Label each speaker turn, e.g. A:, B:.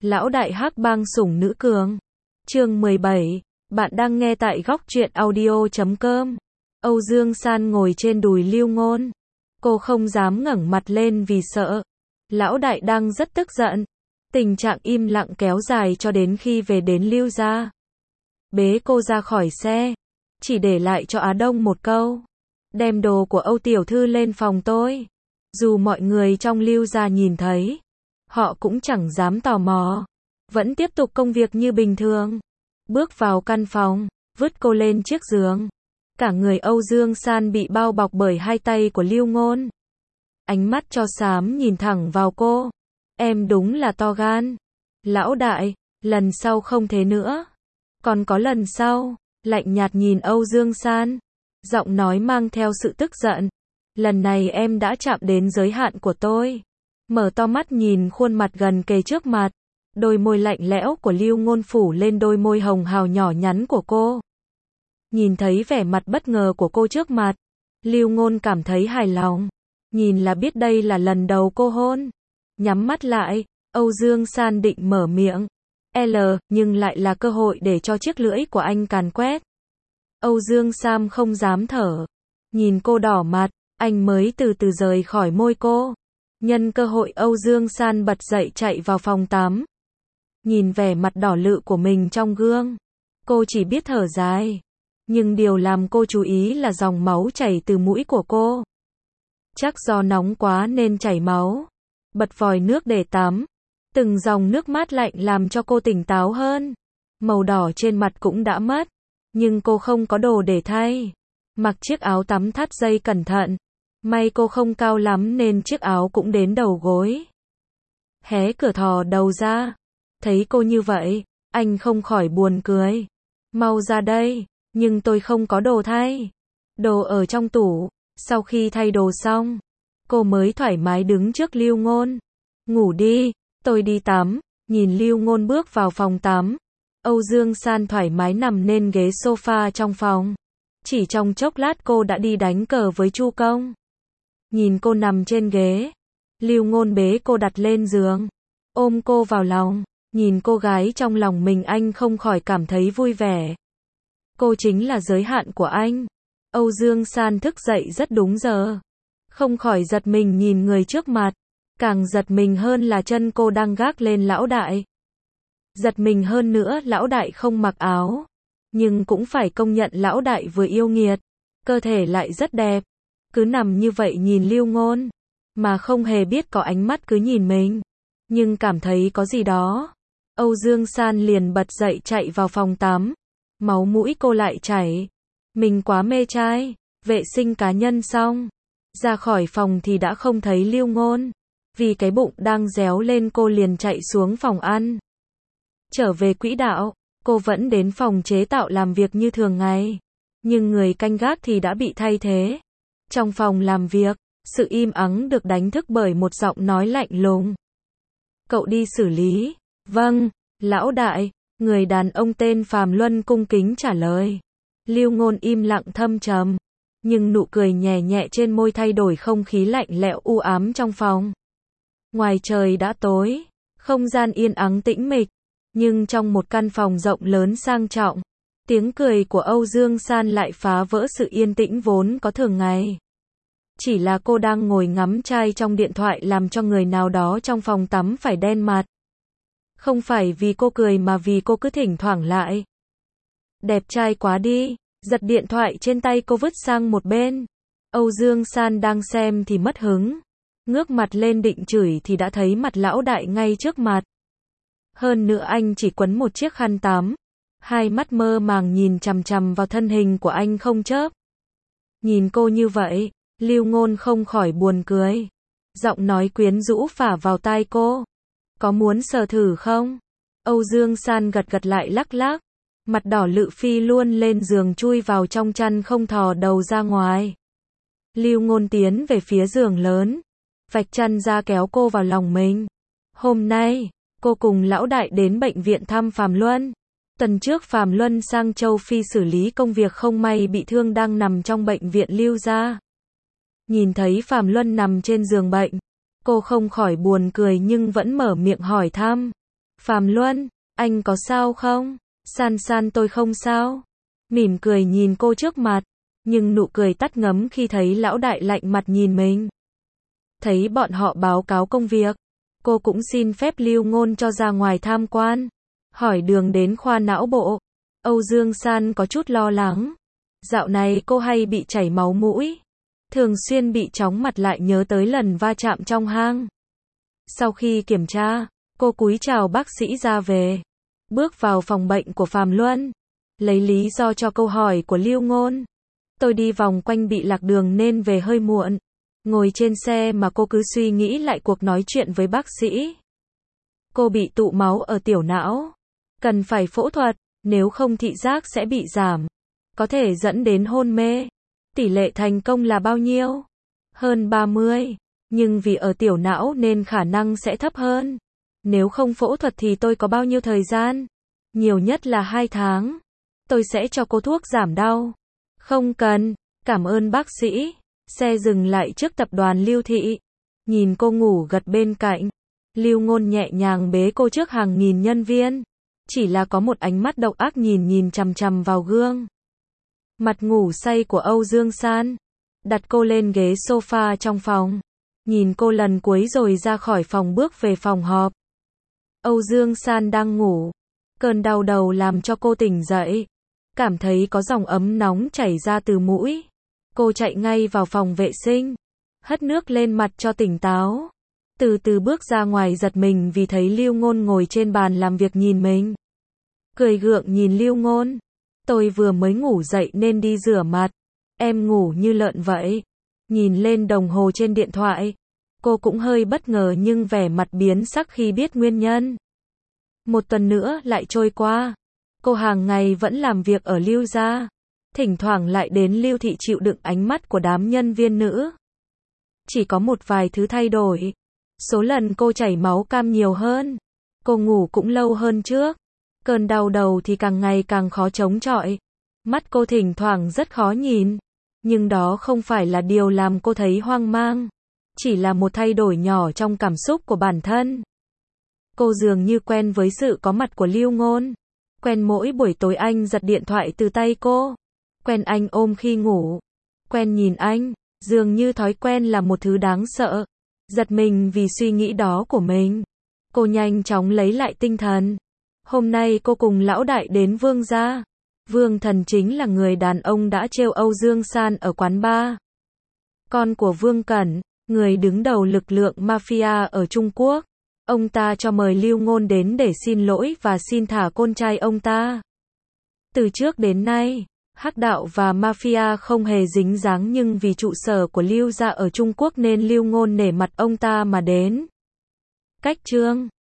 A: Lão đại hắc bang sủng nữ cường. Chương 17. Bạn đang nghe tại góc truyện audio.com. Âu Dương San ngồi trên đùi Lưu Ngôn. Cô không dám ngẩng mặt lên vì sợ. Lão đại đang rất tức giận. Tình trạng im lặng kéo dài cho đến khi về đến Lưu gia. Bế cô ra khỏi xe. Chỉ để lại cho Á Đông một câu. Đem đồ của Âu tiểu thư lên phòng tôi. Dù mọi người trong Lưu gia nhìn thấy, họ cũng chẳng dám tò mò. Vẫn tiếp tục công việc như bình thường. Bước vào căn phòng, vứt cô lên chiếc giường. Cả người Âu Dương San bị bao bọc bởi hai tay của Lưu Ngôn. Ánh mắt cho xám nhìn thẳng vào cô. Em đúng là to gan. Lão đại, lần sau không thế nữa. Còn có lần sau, lạnh nhạt nhìn Âu Dương San. Giọng nói mang theo sự tức giận. Lần này em đã chạm đến giới hạn của tôi. Mở to mắt nhìn khuôn mặt gần kề trước mặt. Đôi môi lạnh lẽo của Lưu Ngôn phủ lên đôi môi hồng hào nhỏ nhắn của cô. Nhìn thấy vẻ mặt bất ngờ của cô trước mặt, Lưu Ngôn cảm thấy hài lòng. Nhìn là biết đây là lần đầu cô hôn. Nhắm mắt lại, Âu Dương San định mở miệng. Nhưng lại là cơ hội để cho chiếc lưỡi của anh càn quét. Âu Dương San không dám thở. Nhìn cô đỏ mặt, anh mới từ từ rời khỏi môi cô. Nhân cơ hội Âu Dương San bật dậy chạy vào phòng tắm. Nhìn vẻ mặt đỏ lự của mình trong gương, cô chỉ biết thở dài. Nhưng điều làm cô chú ý là dòng máu chảy từ mũi của cô. Chắc do nóng quá nên chảy máu. Bật vòi nước để tắm. Từng dòng nước mát lạnh làm cho cô tỉnh táo hơn. Màu đỏ trên mặt cũng đã mất. Nhưng cô không có đồ để thay. Mặc chiếc áo tắm thắt dây cẩn thận. May cô không cao lắm nên chiếc áo cũng đến đầu gối. Hé cửa thò đầu ra. Thấy cô như vậy, anh không khỏi buồn cười. Mau ra đây, nhưng tôi không có đồ thay. Đồ ở trong tủ. Sau khi thay đồ xong, cô mới thoải mái đứng trước Lưu Ngôn. Ngủ đi, tôi đi tắm. Nhìn Lưu Ngôn bước vào phòng tắm. Âu Dương San thoải mái nằm lên ghế sofa trong phòng. Chỉ trong chốc lát cô đã đi đánh cờ với Chu Công. Nhìn cô nằm trên ghế, Lưu Ngôn bế cô đặt lên giường, ôm cô vào lòng. Nhìn cô gái trong lòng mình anh không khỏi cảm thấy vui vẻ. Cô chính là giới hạn của anh. Âu Dương San thức dậy rất đúng giờ. Không khỏi giật mình nhìn người trước mặt. Càng giật mình hơn là chân cô đang gác lên lão đại. Giật mình hơn nữa lão đại không mặc áo. Nhưng cũng phải công nhận lão đại vừa yêu nghiệt. Cơ thể lại rất đẹp. Cứ nằm như vậy nhìn Lưu Ngôn. Mà không hề biết có ánh mắt cứ nhìn mình. Nhưng cảm thấy có gì đó. Âu Dương San liền bật dậy chạy vào phòng tắm. Máu mũi cô lại chảy. Mình quá mê trai. Vệ sinh cá nhân xong. Ra khỏi phòng thì đã không thấy Lưu Ngôn. Vì cái bụng đang réo lên cô liền chạy xuống phòng ăn. Trở về quỹ đạo, cô vẫn đến phòng chế tạo làm việc như thường ngày. Nhưng người canh gác thì đã bị thay thế. Trong phòng làm việc, sự im ắng được đánh thức bởi một giọng nói lạnh lùng. Cậu đi xử lý. Vâng, lão đại. Người đàn ông tên Phàm Luân cung kính trả lời. Lưu Ngôn im lặng thâm trầm. Nhưng nụ cười nhẹ nhẹ trên môi thay đổi không khí lạnh lẽo u ám trong phòng. Ngoài trời đã tối. Không gian yên ắng tĩnh mịch. Nhưng trong một căn phòng rộng lớn sang trọng, tiếng cười của Âu Dương San lại phá vỡ sự yên tĩnh vốn có thường ngày. Chỉ là cô đang ngồi ngắm trai trong điện thoại làm cho người nào đó trong phòng tắm phải đen mặt. Không phải vì cô cười mà vì cô cứ thỉnh thoảng lại. Đẹp trai quá đi, giật điện thoại trên tay cô vứt sang một bên. Âu Dương San đang xem thì mất hứng. Ngước mặt lên định chửi thì đã thấy mặt lão đại ngay trước mặt. Hơn nữa anh chỉ quấn một chiếc khăn tắm. Hai mắt mơ màng nhìn chằm chằm vào thân hình của anh không chớp. Nhìn cô như vậy, Lưu Ngôn không khỏi buồn cười. Giọng nói quyến rũ phả vào tai cô. Có muốn sờ thử không? Âu Dương San gật gật lại lắc lắc. Mặt đỏ lự phi luôn lên giường chui vào trong chăn không thò đầu ra ngoài. Lưu Ngôn tiến về phía giường lớn. Vạch chăn ra kéo cô vào lòng mình. Hôm nay, cô cùng lão đại đến bệnh viện thăm Phàm Luân. Tuần trước Phàm Luân sang châu Phi xử lý công việc không may bị thương đang nằm trong bệnh viện Lưu gia. Nhìn thấy Phàm Luân nằm trên giường bệnh, cô không khỏi buồn cười nhưng vẫn mở miệng hỏi thăm. Phạm Luân, anh có sao không? San San tôi không sao. Mỉm cười nhìn cô trước mặt, nhưng nụ cười tắt ngấm khi thấy lão đại lạnh mặt nhìn mình. Thấy bọn họ báo cáo công việc, cô cũng xin phép Lưu Ngôn cho ra ngoài tham quan, hỏi đường đến khoa não bộ. Âu Dương San có chút lo lắng. Dạo này cô hay bị chảy máu mũi, thường xuyên bị chóng mặt, lại nhớ tới lần va chạm trong hang. Sau khi kiểm tra, cô cúi chào bác sĩ ra về, bước vào phòng bệnh của Phạm Luân, lấy lý do cho câu hỏi của Lưu Ngôn. Tôi đi vòng quanh bị lạc đường nên về hơi muộn. Ngồi trên xe mà cô cứ suy nghĩ lại cuộc nói chuyện với bác sĩ. Cô bị tụ máu ở tiểu não, cần phải phẫu thuật, nếu không thị giác sẽ bị giảm, có thể dẫn đến hôn mê. Tỷ lệ thành công là bao nhiêu? Hơn 30, nhưng vì ở tiểu não nên khả năng sẽ thấp hơn. Nếu không phẫu thuật thì tôi có bao nhiêu thời gian? Nhiều nhất là 2 tháng. Tôi sẽ cho cô thuốc giảm đau. Không cần, cảm ơn bác sĩ. Xe dừng lại trước tập đoàn Lưu Thị. Nhìn cô ngủ gật bên cạnh, Lưu Ngôn nhẹ nhàng bế cô trước hàng nghìn nhân viên. Chỉ là có một ánh mắt độc ác nhìn chằm chằm vào gương mặt ngủ say của Âu Dương San. Đặt cô lên ghế sofa trong phòng, nhìn cô lần cuối rồi ra khỏi phòng bước về phòng họp. Âu Dương San đang ngủ, cơn đau đầu làm cho cô tỉnh dậy, cảm thấy có dòng ấm nóng chảy ra từ mũi. Cô chạy ngay vào phòng vệ sinh, hất nước lên mặt cho tỉnh táo. Từ từ bước ra ngoài, giật mình vì thấy Lưu Ngôn ngồi trên bàn làm việc nhìn mình. Cười gượng nhìn Lưu Ngôn. Tôi vừa mới ngủ dậy nên đi rửa mặt. Em ngủ như lợn vậy. Nhìn lên đồng hồ trên điện thoại, cô cũng hơi bất ngờ nhưng vẻ mặt biến sắc khi biết nguyên nhân. Một tuần nữa lại trôi qua. Cô hàng ngày vẫn làm việc ở Lưu gia, thỉnh thoảng lại đến Lưu Thị chịu đựng ánh mắt của đám nhân viên nữ. Chỉ có một vài thứ thay đổi. Số lần cô chảy máu cam nhiều hơn. Cô ngủ cũng lâu hơn trước. Cơn đau đầu thì càng ngày càng khó chống chọi. Mắt cô thỉnh thoảng rất khó nhìn. Nhưng đó không phải là điều làm cô thấy hoang mang. Chỉ là một thay đổi nhỏ trong cảm xúc của bản thân. Cô dường như quen với sự có mặt của Lưu Ngôn. Quen mỗi buổi tối anh giật điện thoại từ tay cô. Quen anh ôm khi ngủ. Quen nhìn anh. Dường như thói quen là một thứ đáng sợ. Giật mình vì suy nghĩ đó của mình. Cô nhanh chóng lấy lại tinh thần. Hôm nay cô cùng lão đại đến Vương gia. Vương Thần chính là người đàn ông đã trêu Âu Dương San ở quán bar. Con của Vương Cẩn, người đứng đầu lực lượng mafia ở Trung Quốc. Ông ta cho mời Lưu Ngôn đến để xin lỗi và xin thả con trai ông ta. Từ trước đến nay, hắc đạo và mafia không hề dính dáng, nhưng vì trụ sở của Lưu gia ở Trung Quốc nên Lưu Ngôn nể mặt ông ta mà đến. Cách chương